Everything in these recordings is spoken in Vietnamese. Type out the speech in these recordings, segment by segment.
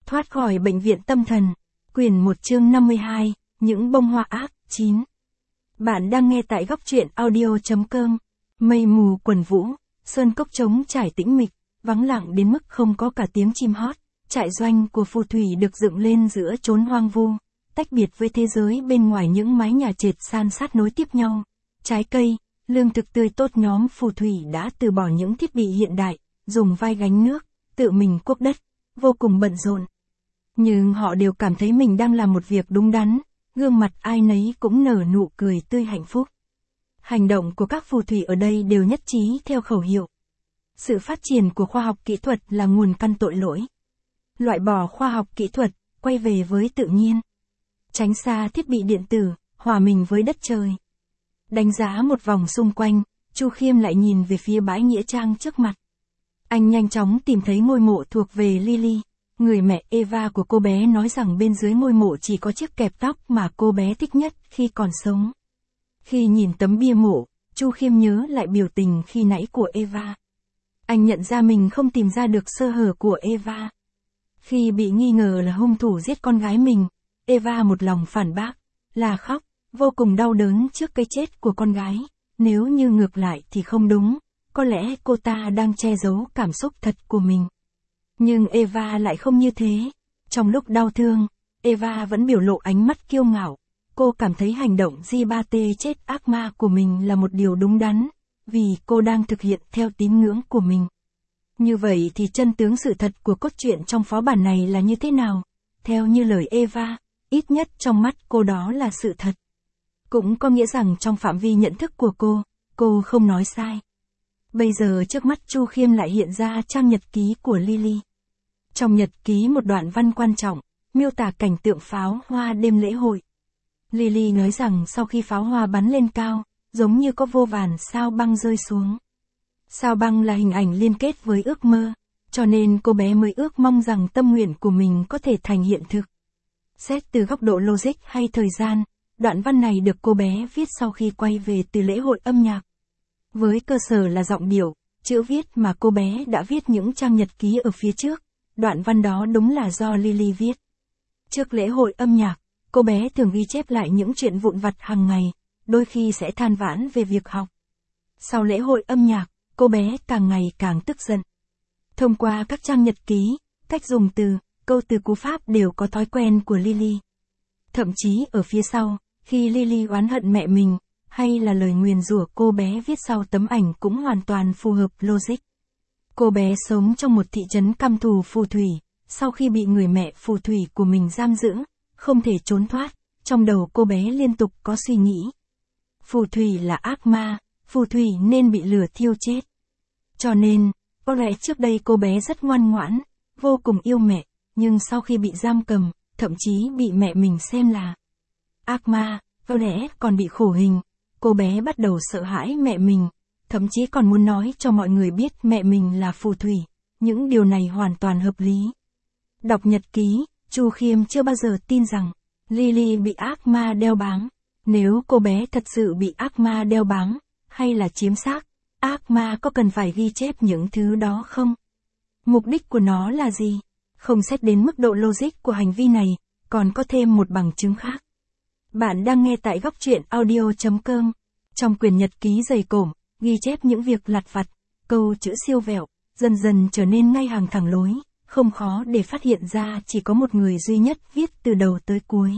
Thoát khỏi bệnh viện tâm thần. Quyển 1 chương 52, những bông hoa ác, 9. Bạn đang nghe tại góc truyện audio.com. Mây mù quần vũ, sơn cốc trống trải tĩnh mịch, vắng lặng đến mức không có cả tiếng chim hót. Trại doanh của phù thủy được dựng lên giữa chốn hoang vu, tách biệt với thế giới bên ngoài những mái nhà trệt san sát nối tiếp nhau. Trái cây, lương thực tươi tốt, nhóm phù thủy đã từ bỏ những thiết bị hiện đại, dùng vai gánh nước, tự mình cuốc đất, vô cùng bận rộn. Nhưng họ đều cảm thấy mình đang làm một việc đúng đắn, gương mặt ai nấy cũng nở nụ cười tươi hạnh phúc. Hành động của các phù thủy ở đây đều nhất trí theo khẩu hiệu. Sự phát triển của khoa học kỹ thuật là nguồn căn tội lỗi. Loại bỏ khoa học kỹ thuật, quay về với tự nhiên. Tránh xa thiết bị điện tử, hòa mình với đất trời. Đánh giá một vòng xung quanh, Chu Khiêm lại nhìn về phía bãi nghĩa trang trước mặt. Anh nhanh chóng tìm thấy ngôi mộ thuộc về Lily. Người mẹ Eva của cô bé nói rằng bên dưới ngôi mộ chỉ có chiếc kẹp tóc mà cô bé thích nhất khi còn sống. Khi nhìn tấm bia mộ, Chu Khiêm nhớ lại biểu tình khi nãy của Eva. Anh nhận ra mình không tìm ra được sơ hở của Eva. Khi bị nghi ngờ là hung thủ giết con gái mình, Eva một lòng phản bác, là khóc, vô cùng đau đớn trước cái chết của con gái. Nếu như ngược lại thì không đúng, có lẽ cô ta đang che giấu cảm xúc thật của mình. Nhưng Eva lại không như thế. Trong lúc đau thương, Eva vẫn biểu lộ ánh mắt kiêu ngạo. Cô cảm thấy hành động G3T chết ác ma của mình là một điều đúng đắn, vì cô đang thực hiện theo tín ngưỡng của mình. Như vậy thì chân tướng sự thật của cốt truyện trong phó bản này là như thế nào? Theo như lời Eva, ít nhất trong mắt cô đó là sự thật. Cũng có nghĩa rằng trong phạm vi nhận thức của cô không nói sai. Bây giờ trước mắt Chu Khiêm lại hiện ra trang nhật ký của Lily. Trong nhật ký một đoạn văn quan trọng, miêu tả cảnh tượng pháo hoa đêm lễ hội. Lily nói rằng sau khi pháo hoa bắn lên cao, giống như có vô vàn sao băng rơi xuống. Sao băng là hình ảnh liên kết với ước mơ, cho nên cô bé mới ước mong rằng tâm nguyện của mình có thể thành hiện thực. Xét từ góc độ logic hay thời gian, đoạn văn này được cô bé viết sau khi quay về từ lễ hội âm nhạc. Với cơ sở là giọng điệu, chữ viết mà cô bé đã viết những trang nhật ký ở phía trước, đoạn văn đó đúng là do Lily viết. Trước lễ hội âm nhạc, cô bé thường ghi chép lại những chuyện vụn vặt hàng ngày, đôi khi sẽ than vãn về việc học. Sau lễ hội âm nhạc, cô bé càng ngày càng tức giận. Thông qua các trang nhật ký, cách dùng từ, câu từ cú pháp đều có thói quen của Lily. Thậm chí ở phía sau, khi Lily oán hận mẹ mình, hay là lời nguyền rủa cô bé viết sau tấm ảnh cũng hoàn toàn phù hợp logic. Cô bé sống trong một thị trấn căm thù phù thủy, sau khi bị người mẹ phù thủy của mình giam giữ, không thể trốn thoát, trong đầu cô bé liên tục có suy nghĩ. Phù thủy là ác ma, phù thủy nên bị lửa thiêu chết. Cho nên, có lẽ trước đây cô bé rất ngoan ngoãn, vô cùng yêu mẹ, nhưng sau khi bị giam cầm, thậm chí bị mẹ mình xem là ác ma, có lẽ còn bị khổ hình, cô bé bắt đầu sợ hãi mẹ mình, thậm chí còn muốn nói cho mọi người biết mẹ mình là phù thủy. Những điều này hoàn toàn hợp lý. Đọc nhật ký, Chu Khiêm chưa bao giờ tin rằng Lily bị ác ma đeo bám. Nếu cô bé thật sự bị ác ma đeo bám, hay là chiếm xác, ác ma có cần phải ghi chép những thứ đó không? Mục đích của nó là gì? Không xét đến mức độ logic của hành vi này, còn có thêm một bằng chứng khác. Bạn đang nghe tại góc truyện audio.com. Trong quyển nhật ký dày cộm, ghi chép những việc lặt vặt, câu chữ siêu vẹo, dần dần trở nên ngay hàng thẳng lối, không khó để phát hiện ra chỉ có một người duy nhất viết từ đầu tới cuối.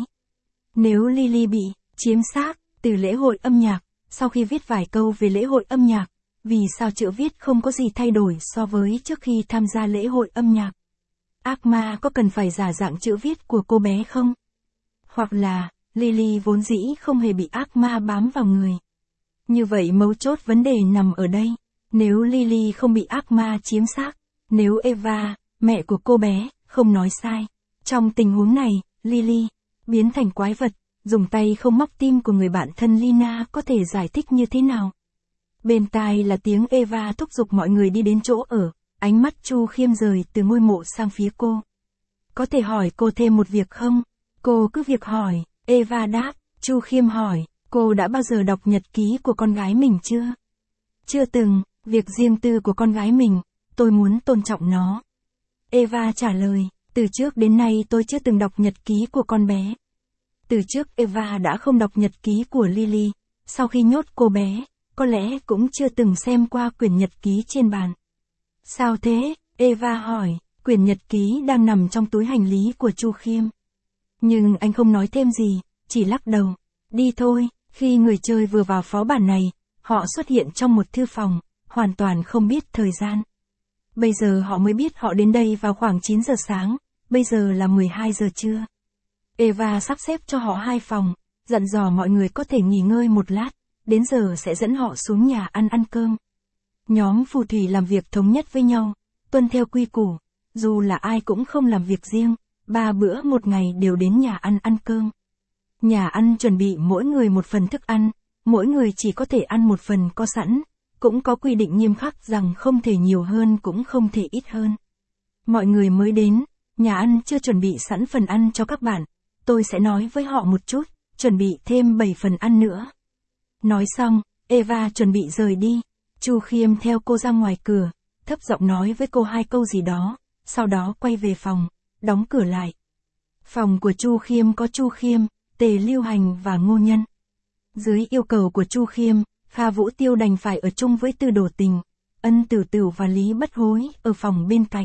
Nếu Lily bị chiếm xác từ lễ hội âm nhạc, sau khi viết vài câu về lễ hội âm nhạc, vì sao chữ viết không có gì thay đổi so với trước khi tham gia lễ hội âm nhạc? Ác ma có cần phải giả dạng chữ viết của cô bé không? Hoặc là, Lily vốn dĩ không hề bị ác ma bám vào người. Như vậy mấu chốt vấn đề nằm ở đây. Nếu Lily không bị ác ma chiếm xác, nếu Eva, mẹ của cô bé, không nói sai. Trong tình huống này, Lily biến thành quái vật, dùng tay không móc tim của người bạn thân Lina có thể giải thích như thế nào? Bên tai là tiếng Eva thúc giục mọi người đi đến chỗ ở, ánh mắt Chu Khiêm rời từ ngôi mộ sang phía cô. Có thể hỏi cô thêm một việc không? Cô cứ việc hỏi, Eva đáp. Chu Khiêm hỏi, cô đã bao giờ đọc nhật ký của con gái mình chưa? Chưa từng, việc riêng tư của con gái mình, tôi muốn tôn trọng nó. Eva trả lời, Từ trước đến nay tôi chưa từng đọc nhật ký của con bé. Từ trước Eva đã không đọc nhật ký của Lily, sau khi nhốt cô bé, có lẽ cũng chưa từng xem qua quyển nhật ký trên bàn. Sao thế? Eva hỏi, quyển nhật ký đang nằm trong túi hành lý của Chu Khiêm. Nhưng anh không nói thêm gì, chỉ lắc đầu. Đi thôi, khi người chơi vừa vào phó bản này, họ xuất hiện trong một thư phòng, hoàn toàn không biết thời gian. Bây giờ họ mới biết họ đến đây vào khoảng 9 giờ sáng, bây giờ là 12 giờ trưa. Eva sắp xếp cho họ 2 phòng, dặn dò mọi người có thể nghỉ ngơi một lát, đến giờ sẽ dẫn họ xuống nhà ăn cơm. Nhóm phù thủy làm việc thống nhất với nhau, tuân theo quy củ, dù là ai cũng không làm việc riêng, 3 bữa một ngày đều đến nhà ăn cơm. Nhà ăn chuẩn bị mỗi người một phần thức ăn, mỗi người chỉ có thể ăn một phần có sẵn, cũng có quy định nghiêm khắc rằng không thể nhiều hơn cũng không thể ít hơn. Mọi người mới đến, nhà ăn chưa chuẩn bị sẵn phần ăn cho các bạn, tôi sẽ nói với họ một chút, chuẩn bị thêm 7 phần ăn nữa. Nói xong, Eva chuẩn bị rời đi, Chu Khiêm theo cô ra ngoài cửa, thấp giọng nói với cô 2 câu gì đó, sau đó quay về phòng, đóng cửa lại. Phòng của Chu Khiêm có Chu Khiêm, Tề Lưu Hành và Ngô Nhân. Dưới yêu cầu của Chu Khiêm, Kha Vũ Tiêu đành phải ở chung với Từ Đổ Tình, Ân Tửu Tửu và Lý Bất Hối ở phòng bên cạnh.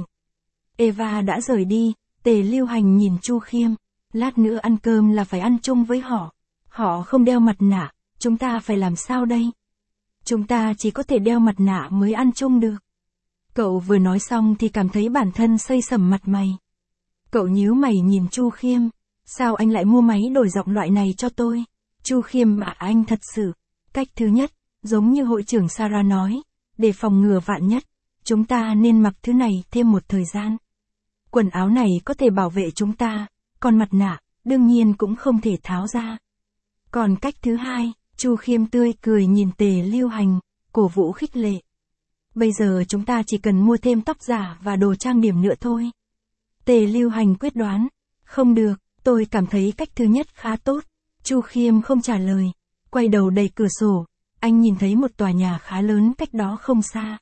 Eva đã rời đi, Tề Lưu Hành nhìn Chu Khiêm, lát nữa ăn cơm là phải ăn chung với họ. Họ không đeo mặt nạ, chúng ta phải làm sao đây? Chúng ta chỉ có thể đeo mặt nạ mới ăn chung được. Cậu vừa nói xong thì cảm thấy bản thân xây sẩm mặt mày. Cậu nhíu mày nhìn Chu Khiêm, sao anh lại mua máy đổi giọng loại này cho tôi? Chu Khiêm mà anh thật sự. Cách thứ nhất, giống như hội trưởng Sarah nói, để phòng ngừa vạn nhất, chúng ta nên mặc thứ này thêm một thời gian. Quần áo này có thể bảo vệ chúng ta, còn mặt nạ, đương nhiên cũng không thể tháo ra. Còn cách thứ hai, Chu Khiêm tươi cười nhìn Tề Lưu Hành, cổ vũ khích lệ. Bây giờ chúng ta chỉ cần mua thêm tóc giả và đồ trang điểm nữa thôi. Tề Lưu Hành quyết đoán, không được, tôi cảm thấy cách thứ nhất khá tốt. Chu Khiêm không trả lời, quay đầu đẩy cửa sổ, anh nhìn thấy một tòa nhà khá lớn cách đó không xa.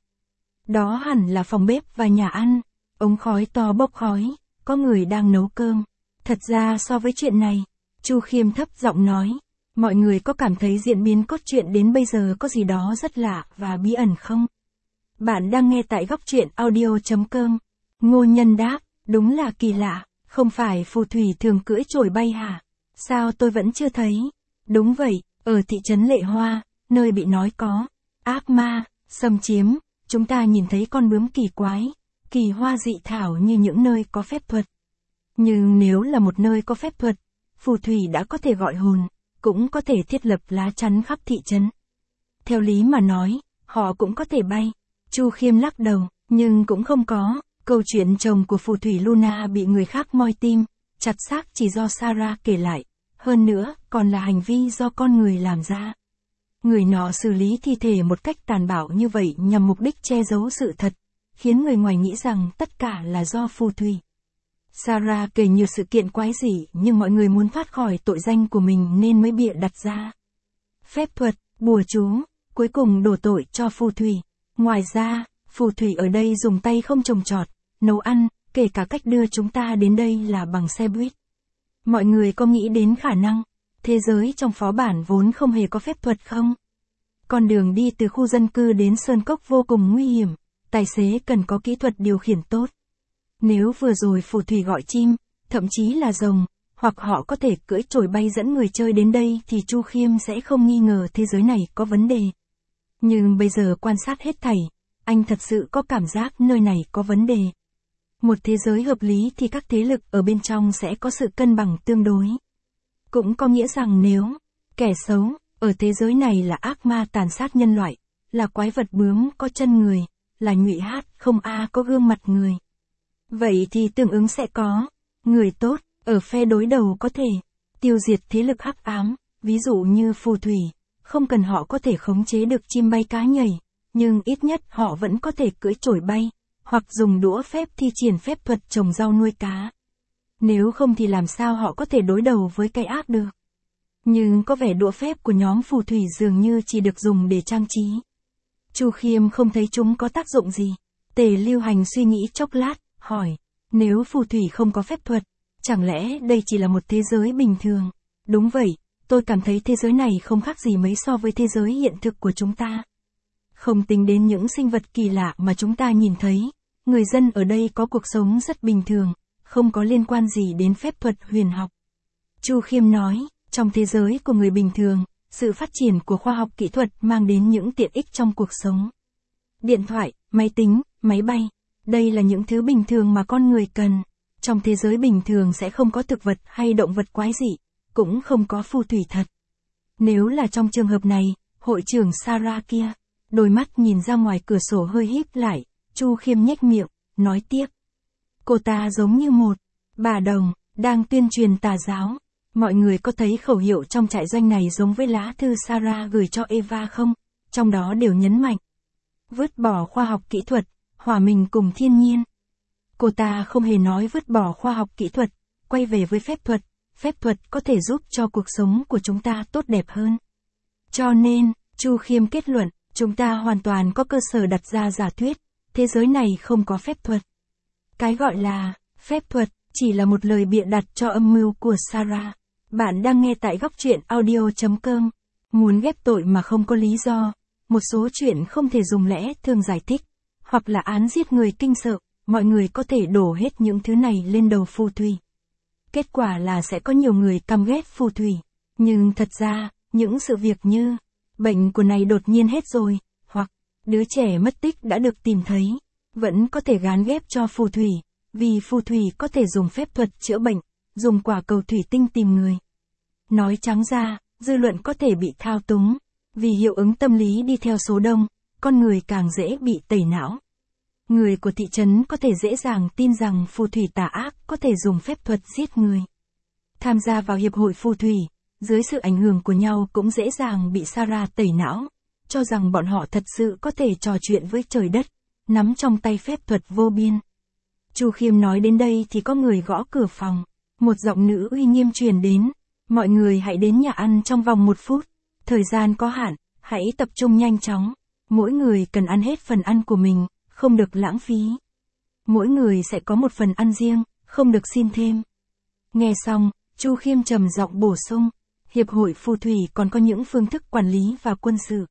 Đó hẳn là phòng bếp và nhà ăn, ống khói to bốc khói, có người đang nấu cơm. Thật ra so với chuyện này, Chu Khiêm thấp giọng nói, mọi người có cảm thấy diễn biến cốt truyện đến bây giờ có gì đó rất lạ và bí ẩn không? Bạn đang nghe tại góc truyện audio.com. Ngô Nhân đáp, đúng là kỳ lạ, không phải phù thủy thường cưỡi chổi bay hả? Sao tôi vẫn chưa thấy? Đúng vậy, ở thị trấn Lệ Hoa, nơi bị nói có ác ma xâm chiếm, chúng ta nhìn thấy con bướm kỳ quái, kỳ hoa dị thảo như những nơi có phép thuật. Nhưng nếu là một nơi có phép thuật, phù thủy đã có thể gọi hồn, cũng có thể thiết lập lá chắn khắp thị trấn. Theo lý mà nói, họ cũng có thể bay. Chu Khiêm lắc đầu, nhưng cũng không có. Câu chuyện chồng của phù thủy Luna bị người khác moi tim, chặt xác chỉ do Sarah kể lại. Hơn nữa, còn là hành vi do con người làm ra. Người nọ xử lý thi thể một cách tàn bạo như vậy nhằm mục đích che giấu sự thật, khiến người ngoài nghĩ rằng tất cả là do phù thủy. Sarah kể nhiều sự kiện quái dị nhưng mọi người muốn thoát khỏi tội danh của mình nên mới bịa đặt ra. Phép thuật, bùa chú, cuối cùng đổ tội cho phù thủy. Ngoài ra, phù thủy ở đây dùng tay không trồng trọt, nấu ăn, kể cả cách đưa chúng ta đến đây là bằng xe buýt. Mọi người có nghĩ đến khả năng, thế giới trong phó bản vốn không hề có phép thuật không? Con đường đi từ khu dân cư đến sơn cốc vô cùng nguy hiểm, tài xế cần có kỹ thuật điều khiển tốt. Nếu vừa rồi phù thủy gọi chim, thậm chí là rồng, hoặc họ có thể cưỡi chổi bay dẫn người chơi đến đây thì Chu Khiêm sẽ không nghi ngờ thế giới này có vấn đề. Nhưng bây giờ quan sát hết thảy, anh thật sự có cảm giác nơi này có vấn đề. Một thế giới hợp lý thì các thế lực ở bên trong sẽ có sự cân bằng tương đối. Cũng có nghĩa rằng nếu kẻ xấu ở thế giới này là ác ma tàn sát nhân loại, là quái vật bướm có chân người, là nhụy hát không a có gương mặt người. Vậy thì tương ứng sẽ có người tốt ở phe đối đầu có thể tiêu diệt thế lực hắc ám, ví dụ như phù thủy, không cần họ có thể khống chế được chim bay cá nhảy, nhưng ít nhất họ vẫn có thể cưỡi chổi bay, hoặc dùng đũa phép thi triển phép thuật trồng rau nuôi cá. Nếu không thì làm sao họ có thể đối đầu với cái ác được. Nhưng có vẻ đũa phép của nhóm phù thủy dường như chỉ được dùng để trang trí. Chu Khiêm không thấy chúng có tác dụng gì. Tề Lưu Hành suy nghĩ chốc lát, hỏi, Nếu phù thủy không có phép thuật, chẳng lẽ đây chỉ là một thế giới bình thường? Đúng vậy, tôi cảm thấy thế giới này không khác gì mấy so với thế giới hiện thực của chúng ta. Không tính đến những sinh vật kỳ lạ mà chúng ta nhìn thấy, người dân ở đây có cuộc sống rất bình thường, không có liên quan gì đến phép thuật huyền học. Chu Khiêm nói, trong thế giới của người bình thường, sự phát triển của khoa học kỹ thuật mang đến những tiện ích trong cuộc sống. Điện thoại, máy tính, máy bay, đây là những thứ bình thường mà con người cần. Trong thế giới bình thường sẽ không có thực vật hay động vật quái dị, cũng không có phù thủy thật. Nếu là trong trường hợp này, hội trưởng Sarah kia, đôi mắt nhìn ra ngoài cửa sổ hơi híp lại, Chu Khiêm nhếch miệng, nói tiếp. Cô ta giống như một bà đồng, đang tuyên truyền tà giáo. Mọi người có thấy khẩu hiệu trong trại doanh này giống với lá thư Sarah gửi cho Eva không? Trong đó đều nhấn mạnh. Vứt bỏ khoa học kỹ thuật, hòa mình cùng thiên nhiên. Cô ta không hề nói vứt bỏ khoa học kỹ thuật, quay về với phép thuật có thể giúp cho cuộc sống của chúng ta tốt đẹp hơn. Cho nên, Chu Khiêm kết luận, chúng ta hoàn toàn có cơ sở đặt ra giả thuyết, thế giới này không có phép thuật. Cái gọi là phép thuật chỉ là một lời bịa đặt cho âm mưu của Sarah. Bạn đang nghe tại góc truyện audio.com. Muốn ghép tội mà không có lý do, một số chuyện không thể dùng lẽ thường giải thích, hoặc là án giết người kinh sợ, mọi người có thể đổ hết những thứ này lên đầu phù thủy. Kết quả là sẽ có nhiều người căm ghét phù thủy. Nhưng thật ra, những sự việc như bệnh của này đột nhiên hết rồi, hoặc đứa trẻ mất tích đã được tìm thấy, vẫn có thể gán ghép cho phù thủy, vì phù thủy có thể dùng phép thuật chữa bệnh, dùng quả cầu thủy tinh tìm người. Nói trắng ra, dư luận có thể bị thao túng, vì hiệu ứng tâm lý đi theo số đông, con người càng dễ bị tẩy não. Người của thị trấn có thể dễ dàng tin rằng phù thủy tà ác có thể dùng phép thuật giết người. Tham gia vào hiệp hội phù thủy, dưới sự ảnh hưởng của nhau cũng dễ dàng bị Sarah tẩy não, cho rằng bọn họ thật sự có thể trò chuyện với trời đất, nắm trong tay phép thuật vô biên. Chu Khiêm nói đến đây thì có người gõ cửa phòng, một giọng nữ uy nghiêm truyền đến, mọi người hãy đến nhà ăn trong vòng 1 phút, thời gian có hạn, hãy tập trung nhanh chóng, mỗi người cần ăn hết phần ăn của mình, không được lãng phí. Mỗi người sẽ có một phần ăn riêng, không được xin thêm. Nghe xong, Chu Khiêm trầm giọng bổ sung, hiệp hội phù thủy còn có những phương thức quản lý và quân sự.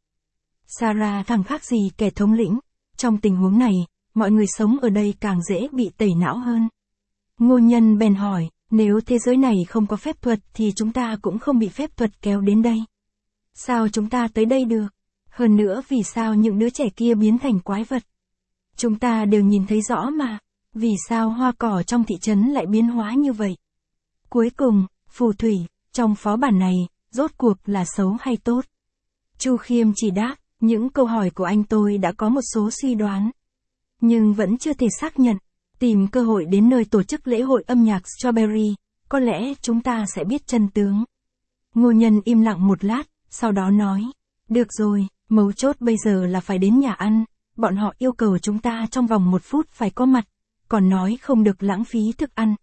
Sarah thằng khác gì kẻ thống lĩnh, trong tình huống này, mọi người sống ở đây càng dễ bị tẩy não hơn. Ngô Nhân bèn hỏi, nếu thế giới này không có phép thuật thì chúng ta cũng không bị phép thuật kéo đến đây. Sao chúng ta tới đây được? Hơn nữa vì sao những đứa trẻ kia biến thành quái vật? Chúng ta đều nhìn thấy rõ mà, vì sao hoa cỏ trong thị trấn lại biến hóa như vậy? Cuối cùng, phù thủy, trong phó bản này, rốt cuộc là xấu hay tốt? Chu Khiêm chỉ đáp, những câu hỏi của anh tôi đã có một số suy đoán. Nhưng vẫn chưa thể xác nhận, tìm cơ hội đến nơi tổ chức lễ hội âm nhạc Strawberry, có lẽ chúng ta sẽ biết chân tướng. Ngô Nhân im lặng một lát, sau đó nói, được rồi, mấu chốt bây giờ là phải đến nhà ăn, bọn họ yêu cầu chúng ta trong vòng 1 phút phải có mặt, còn nói không được lãng phí thức ăn,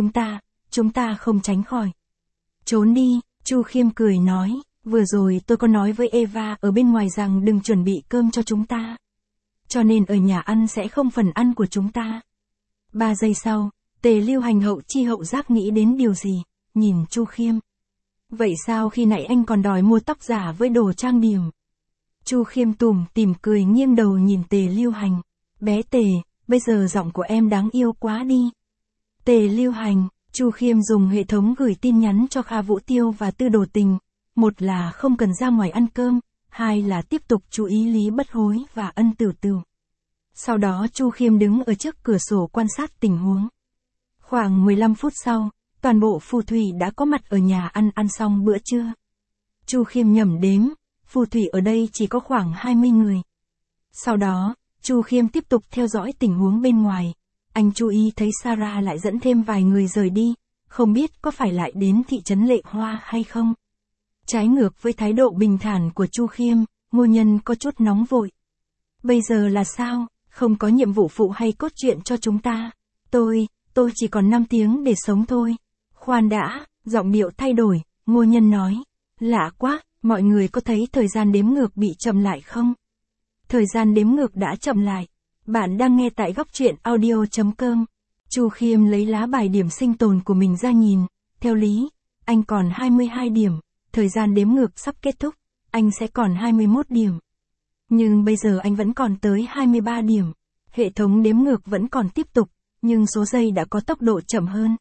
chúng ta không tránh khỏi. Trốn đi, Chu Khiêm cười nói, vừa rồi tôi có nói với Eva ở bên ngoài rằng đừng chuẩn bị cơm cho chúng ta. Cho nên ở nhà ăn sẽ không phần ăn của chúng ta. 3 giây sau, Tề Lưu Hành hậu chi hậu giác nghĩ đến điều gì, nhìn Chu Khiêm. Vậy sao khi nãy anh còn đòi mua tóc giả với đồ trang điểm? Chu Khiêm tủm tỉm cười nghiêng đầu nhìn Tề Lưu Hành. Bé Tề, bây giờ giọng của em đáng yêu quá đi. Tề Lưu Hành, Chu Khiêm dùng hệ thống gửi tin nhắn cho Kha Vũ Tiêu và Tư Đồ Tình. Một là không cần ra ngoài ăn cơm, hai là tiếp tục chú ý Lý Bất Hối và Ân Tửu Tửu. Sau đó Chu Khiêm đứng ở trước cửa sổ quan sát tình huống. Khoảng 15 phút sau, toàn bộ phù thủy đã có mặt ở nhà ăn xong bữa trưa. Chu Khiêm nhẩm đếm, phù thủy ở đây chỉ có khoảng 20 người. Sau đó, Chu Khiêm tiếp tục theo dõi tình huống bên ngoài. Anh chú ý thấy Sarah lại dẫn thêm vài người rời đi, không biết có phải lại đến thị trấn Lệ Hoa hay không. Trái ngược với thái độ bình thản của Chu Khiêm, Ngô Nhân có chút nóng vội. Bây giờ là sao, không có nhiệm vụ phụ hay cốt truyện cho chúng ta. Tôi chỉ còn 5 tiếng để sống thôi. Khoan đã, giọng điệu thay đổi, Ngô Nhân nói. Lạ quá, mọi người có thấy thời gian đếm ngược bị chậm lại không? Thời gian đếm ngược đã chậm lại. Bạn đang nghe tại góc truyện audio.com. Chu Khiêm lấy lá bài điểm sinh tồn của mình ra nhìn, theo lý, anh còn 22 điểm, thời gian đếm ngược sắp kết thúc, anh sẽ còn 21 điểm. Nhưng bây giờ anh vẫn còn tới 23 điểm. Hệ thống đếm ngược vẫn còn tiếp tục, nhưng số giây đã có tốc độ chậm hơn.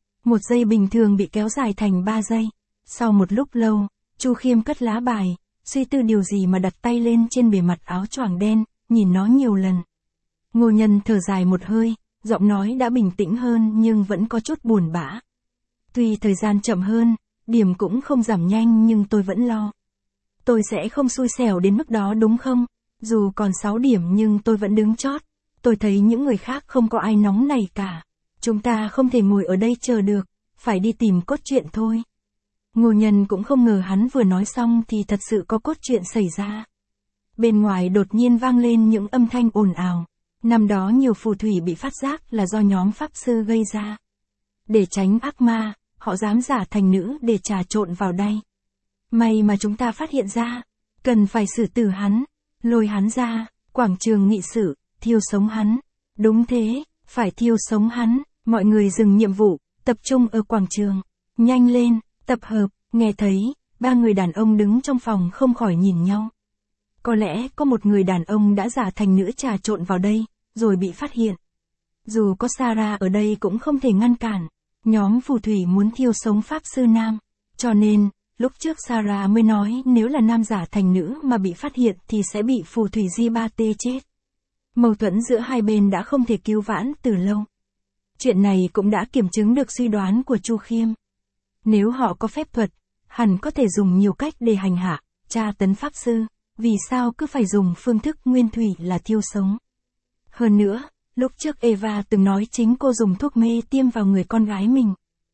1 giây bình thường bị kéo dài thành 3 giây. Sau một lúc lâu, Chu Khiêm cất lá bài, suy tư điều gì mà đặt tay lên trên bề mặt áo choàng đen, nhìn nó nhiều lần. Ngô Nhân thở dài một hơi, giọng nói đã bình tĩnh hơn nhưng vẫn có chút buồn bã. Tuy thời gian chậm hơn, điểm cũng không giảm nhanh nhưng tôi vẫn lo. Tôi sẽ không xui xẻo đến mức đó đúng không? Dù còn 6 điểm nhưng tôi vẫn đứng chót. Tôi thấy những người khác không có ai nóng này cả. Chúng ta không thể ngồi ở đây chờ được, phải đi tìm cốt truyện thôi. Ngô Nhân cũng không ngờ hắn vừa nói xong thì thật sự có cốt truyện xảy ra. Bên ngoài đột nhiên vang lên những âm thanh ồn ào. Năm đó nhiều phù thủy bị phát giác là do nhóm pháp sư gây ra. Để tránh ác ma, họ dám giả thành nữ để trà trộn vào đây. May mà chúng ta phát hiện ra, cần phải xử tử hắn, lôi hắn ra, quảng trường nghị sự, thiêu sống hắn. Đúng thế, phải thiêu sống hắn, mọi người dừng nhiệm vụ, tập trung ở quảng trường. Nhanh lên, tập hợp, nghe thấy, 3 người đàn ông đứng trong phòng không khỏi nhìn nhau. Có lẽ có một người đàn ông đã giả thành nữ trà trộn vào đây, rồi bị phát hiện. Dù có Sarah ở đây cũng không thể ngăn cản, nhóm phù thủy muốn thiêu sống pháp sư nam, cho nên, lúc trước Sarah mới nói nếu là nam giả thành nữ mà bị phát hiện thì sẽ bị phù thủy Gibate chết. Mâu thuẫn giữa hai bên đã không thể cứu vãn từ lâu. Chuyện này cũng đã kiểm chứng được suy đoán của Chu Khiêm. Nếu họ có phép thuật, hẳn có thể dùng nhiều cách để hành hạ, tra tấn pháp sư, vì sao cứ phải dùng phương thức nguyên thủy là thiêu sống. Hơn nữa, lúc trước Eva từng nói chính cô dùng thuốc mê tiêm vào người con gái mình.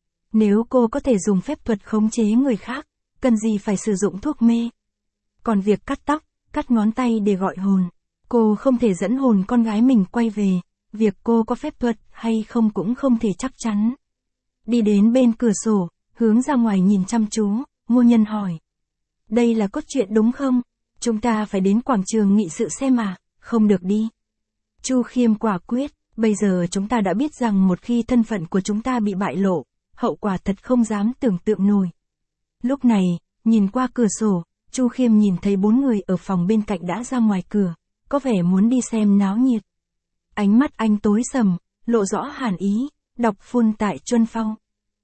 Nếu cô có thể dùng phép thuật khống chế người khác, cần gì phải sử dụng thuốc mê. Còn việc cắt tóc, cắt ngón tay để gọi hồn, cô không thể dẫn hồn con gái mình quay về, việc cô có phép thuật hay không cũng không thể chắc chắn. Đi đến bên cửa sổ, hướng ra ngoài nhìn chăm chú, Ngô Nhân hỏi. Đây là cốt truyện đúng không? Chúng ta phải đến quảng trường nghị sự xem mà, không được đi. Chu Khiêm quả quyết, bây giờ chúng ta đã biết rằng một khi thân phận của chúng ta bị bại lộ, hậu quả thật không dám tưởng tượng nổi. Lúc này, nhìn qua cửa sổ, Chu Khiêm nhìn thấy 4 người ở phòng bên cạnh đã ra ngoài cửa, có vẻ muốn đi xem náo nhiệt. Ánh mắt anh tối sầm, lộ rõ hàn ý, đọc phun tại Chuân Phong.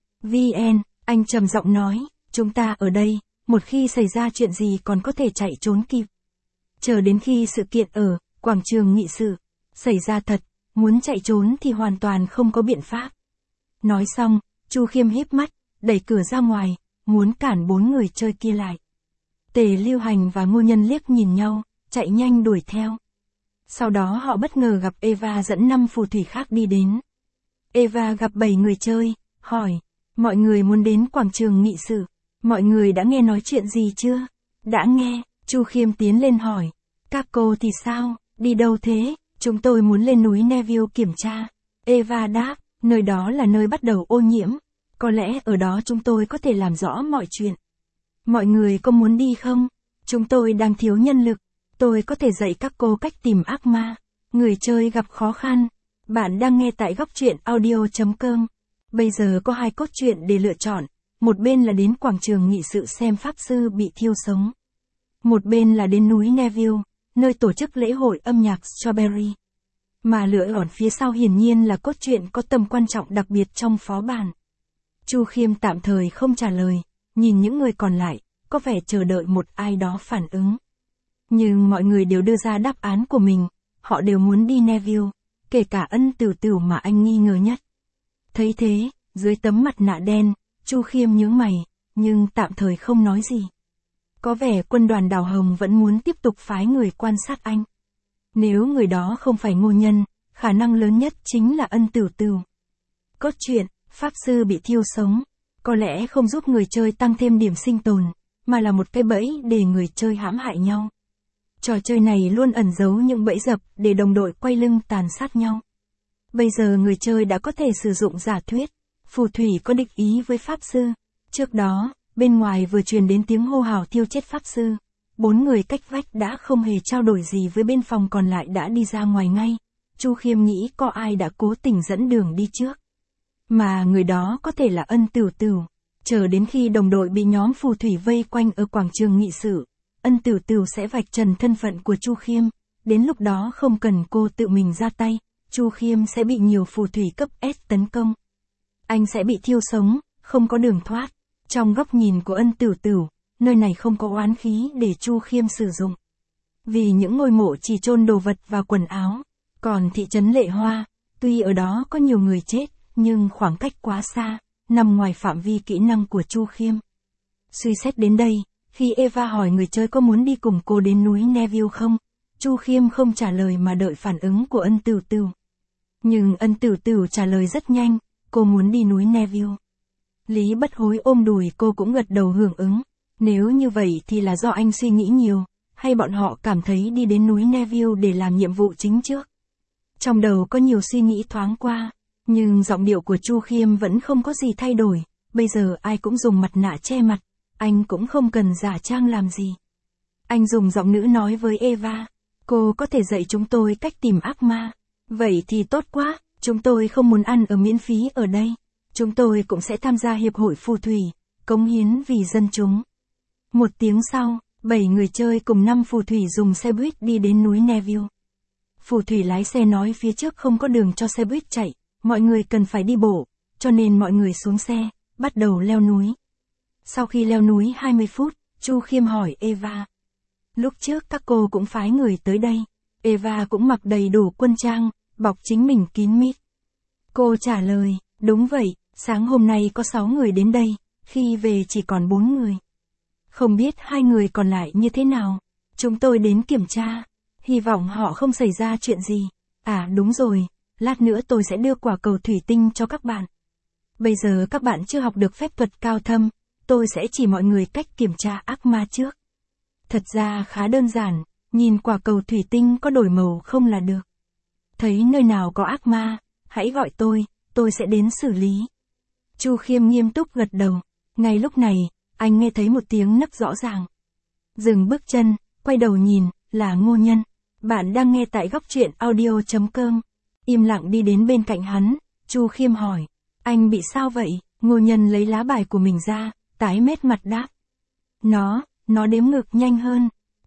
VN, anh trầm giọng nói, chúng ta ở đây, một khi xảy ra chuyện gì còn có thể chạy trốn kịp. Chờ đến khi sự kiện ở quảng trường nghị sự xảy ra thật, muốn chạy trốn thì hoàn toàn không có biện pháp. Nói xong, Chu Khiêm híp mắt, đẩy cửa ra ngoài, muốn cản 4 người chơi kia lại. Tề Lưu Hành và Ngô Nhân liếc nhìn nhau, chạy nhanh đuổi theo. Sau đó họ bất ngờ gặp Eva dẫn 5 phù thủy khác đi đến. Eva gặp 7 người chơi, hỏi, mọi người muốn đến quảng trường nghị sự, mọi người đã nghe nói chuyện gì chưa? Đã nghe, Chu Khiêm tiến lên hỏi, các cô thì sao, đi đâu thế? Chúng tôi muốn lên núi Neville kiểm tra. Eva đáp, nơi đó là nơi bắt đầu ô nhiễm, có lẽ ở đó chúng tôi có thể làm rõ mọi chuyện. Mọi người có muốn đi không? Chúng tôi đang thiếu nhân lực, tôi có thể dạy các cô cách tìm ác ma. Người chơi gặp khó khăn. Bạn đang nghe tại góc truyện audio.com. Bây giờ có 2 cốt truyện để lựa chọn. Một bên là đến quảng trường nghị sự xem pháp sư bị thiêu sống. Một bên là đến núi Neville, nơi tổ chức lễ hội âm nhạc Strawberry. Mà lựa chọn phía sau hiển nhiên là cốt truyện có tầm quan trọng đặc biệt trong phó bản. Chu Khiêm tạm thời không trả lời, nhìn những người còn lại, có vẻ chờ đợi một ai đó phản ứng. Nhưng mọi người đều đưa ra đáp án của mình, họ đều muốn đi Neville, kể cả Ân Tửu Tửu mà anh nghi ngờ nhất. Thấy thế, dưới tấm mặt nạ đen, Chu Khiêm nhướng mày, nhưng tạm thời không nói gì. Có vẻ quân đoàn Đào Hồng vẫn muốn tiếp tục phái người quan sát anh. Nếu người đó không phải Ngô Nhân, khả năng lớn nhất chính là Ân Tửu Tửu. Cốt truyện, pháp sư bị thiêu sống, có lẽ không giúp người chơi tăng thêm điểm sinh tồn, mà là một cái bẫy để người chơi hãm hại nhau. Trò chơi này luôn ẩn giấu những bẫy dập để đồng đội quay lưng tàn sát nhau. Bây giờ người chơi đã có thể sử dụng giả thuyết, phù thủy có địch ý với pháp sư. Trước đó, bên ngoài vừa truyền đến tiếng hô hào thiêu chết pháp sư. 4 người cách vách đã không hề trao đổi gì với bên phòng còn lại đã đi ra ngoài ngay. Chu Khiêm nghĩ có ai đã cố tình dẫn đường đi trước. Mà người đó có thể là Ân Tửu Tửu. Chờ đến khi đồng đội bị nhóm phù thủy vây quanh ở quảng trường nghị sự, Ân Tửu Tửu sẽ vạch trần thân phận của Chu Khiêm. Đến lúc đó không cần cô tự mình ra tay, Chu Khiêm sẽ bị nhiều phù thủy cấp S tấn công. Anh sẽ bị thiêu sống, không có đường thoát. Trong góc nhìn của Ân Tửu Tửu, nơi này không có oán khí để Chu Khiêm sử dụng. Vì những ngôi mộ chỉ chôn đồ vật và quần áo. Còn thị trấn Lệ Hoa, tuy ở đó có nhiều người chết, nhưng khoảng cách quá xa, nằm ngoài phạm vi kỹ năng của Chu Khiêm. Suy xét đến đây, khi Eva hỏi người chơi có muốn đi cùng cô đến núi Neville không, Chu Khiêm không trả lời mà đợi phản ứng của Ân Tửu Tửu. Nhưng Ân Tửu Tửu trả lời rất nhanh, cô muốn đi núi Neville. Lý Bất Hối ôm đùi cô cũng gật đầu hưởng ứng. Nếu như vậy thì là do anh suy nghĩ nhiều, hay bọn họ cảm thấy đi đến núi Neville để làm nhiệm vụ chính trước. Trong đầu có nhiều suy nghĩ thoáng qua, nhưng giọng điệu của Chu Khiêm vẫn không có gì thay đổi. Bây giờ ai cũng dùng mặt nạ che mặt, anh cũng không cần giả trang làm gì. Anh dùng giọng nữ nói với Eva, cô có thể dạy chúng tôi cách tìm ác ma. Vậy thì tốt quá, chúng tôi không muốn ăn ở miễn phí ở đây. Chúng tôi cũng sẽ tham gia hiệp hội phù thủy, cống hiến vì dân chúng. Một tiếng sau, 7 người chơi cùng 5 phù thủy dùng xe buýt đi đến núi Neville. Phù thủy lái xe nói phía trước không có đường cho xe buýt chạy, mọi người cần phải đi bộ, cho nên mọi người xuống xe, bắt đầu leo núi. Sau khi leo núi 20 phút, Chu Khiêm hỏi Eva. Lúc trước các cô cũng phái người tới đây. Eva cũng mặc đầy đủ quân trang, bọc chính mình kín mít. Cô trả lời, đúng vậy, sáng hôm nay có 6 người đến đây, khi về chỉ còn 4 người. Không biết 2 người còn lại như thế nào. Chúng tôi đến kiểm tra. Hy vọng họ không xảy ra chuyện gì. À đúng rồi, lát nữa tôi sẽ đưa quả cầu thủy tinh cho các bạn. Bây giờ các bạn chưa học được phép thuật cao thâm, tôi sẽ chỉ mọi người cách kiểm tra ác ma trước. Thật ra khá đơn giản, nhìn quả cầu thủy tinh có đổi màu không là được. Thấy nơi nào có ác ma, hãy gọi tôi sẽ đến xử lý. Chu Khiêm nghiêm túc gật đầu. Ngay lúc này, anh nghe thấy một tiếng nấc rõ ràng. Dừng bước chân, quay đầu nhìn, là Ngô Nhân. Bạn đang nghe tại góc truyện audio.com. Im lặng đi đến bên cạnh hắn, Chu Khiêm hỏi. Anh bị sao vậy? Ngô Nhân lấy lá bài của mình ra, tái mét mặt đáp. Nó đếm ngực nhanh hơn.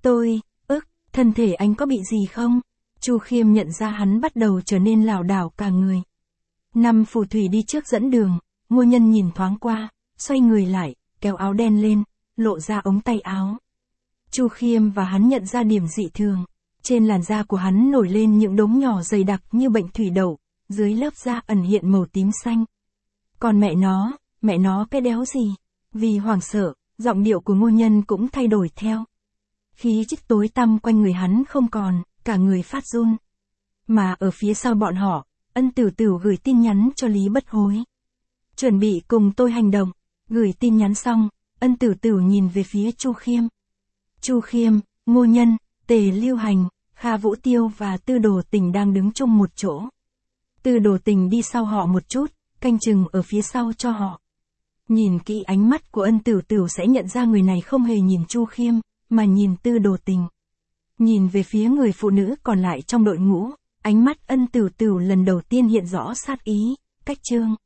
Thân thể anh có bị gì không? Chu Khiêm nhận ra hắn bắt đầu trở nên lảo đảo cả người. 5 phù thủy đi trước dẫn đường, Ngô Nhân nhìn thoáng qua, xoay người lại, kéo áo đen lên, lộ ra ống tay áo. Chu Khiêm và hắn nhận ra điểm dị thường. Trên làn da của hắn nổi lên những đốm nhỏ dày đặc như bệnh thủy đậu, dưới lớp da ẩn hiện màu tím xanh. Còn mẹ nó cái đéo gì? Vì hoảng sợ, giọng điệu của Ngô Nhân cũng thay đổi theo. Khí chất tối tăm quanh người hắn không còn, cả người phát run. Mà ở phía sau bọn họ, Ân Tửu Tửu gửi tin nhắn cho Lý Bất Hối. Chuẩn bị cùng tôi hành động. Gửi tin nhắn xong, Ân Tửu Tửu nhìn về phía Chu Khiêm. Chu Khiêm, Ngô Nhân, Tề Lưu Hành, Kha Vũ Tiêu và Tư Đồ Tình đang đứng chung một chỗ. Tư Đồ Tình đi sau họ một chút, canh chừng ở phía sau cho họ. Nhìn kỹ ánh mắt của Ân Tửu Tửu sẽ nhận ra người này không hề nhìn Chu Khiêm, mà nhìn Tư Đồ Tình. Nhìn về phía người phụ nữ còn lại trong đội ngũ, ánh mắt Ân Tửu Tửu lần đầu tiên hiện rõ sát ý, cách chương.